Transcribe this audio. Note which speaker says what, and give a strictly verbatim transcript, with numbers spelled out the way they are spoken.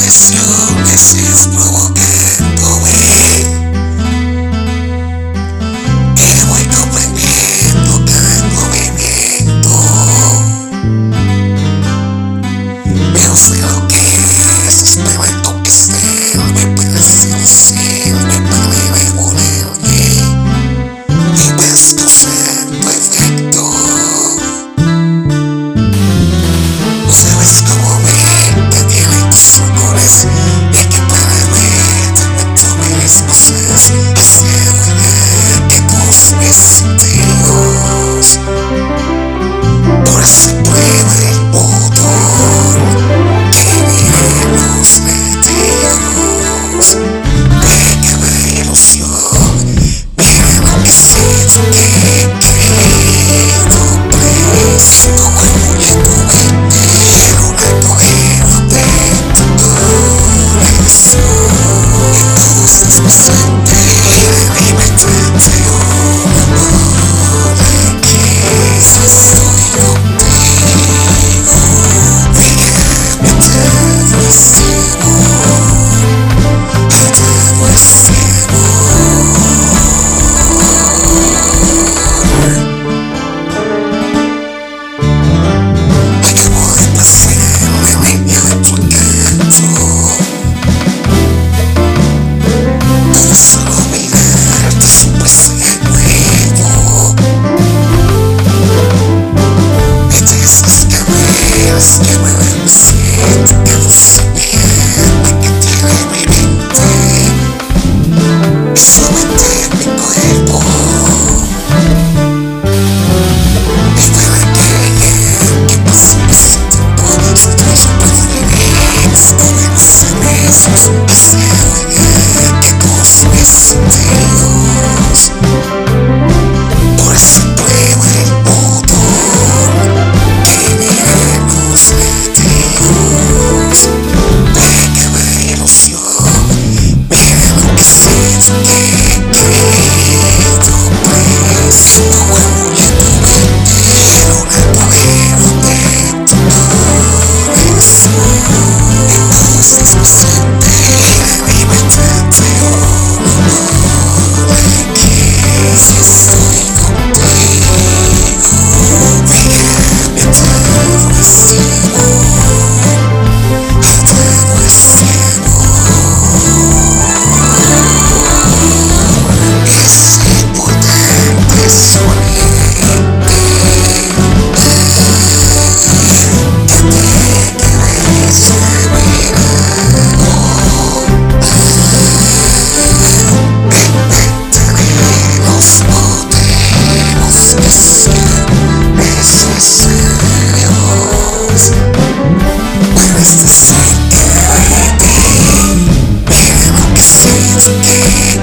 Speaker 1: Presiones provocándome y voy comprendiendo cada movimiento. Pero sé lo que es, espero el toque ser, me puede seducir, me puede devolverme y vas causando efecto. No sabes cómo me detienen tus olores y que para mí también tomes cosas y se dueñan de todos mis sentidos. Por eso prueba el motor que viven los latidos de cada ilusión. Mira lo que siento que querido preso como el muñeco quiero recogerlo de tu corazón. Entonces me sentiré libertad de un amor que si estoy contigo. Déjame todo este amor, todo este amor. Acabo de pasar la línea de tu encanto. Con solo mirarte supe ser nuevo. Me das las caderas que me dan sed, que dulce mi alma que tiene mi mente y solamente mi cuerpo. Y para aquella que pasó ese tiempo, estoy súper feliz con esos besos que se dueñan de todos mis sentidos. Por eso prueba el motor que viven los latidos de cada ilusión. Mira lo que siento que querido preso como el muñeco quiero recogerlo de tu corazón. Entonces me sentiré libertad de un amor que si estoy contigo. Déjame todo este amor, todo este amor. Es importante sonreírte, que te quedes revelado. Inventaré los motivos que sean necesarios. Puedes decir que de ti, mira lo que siento que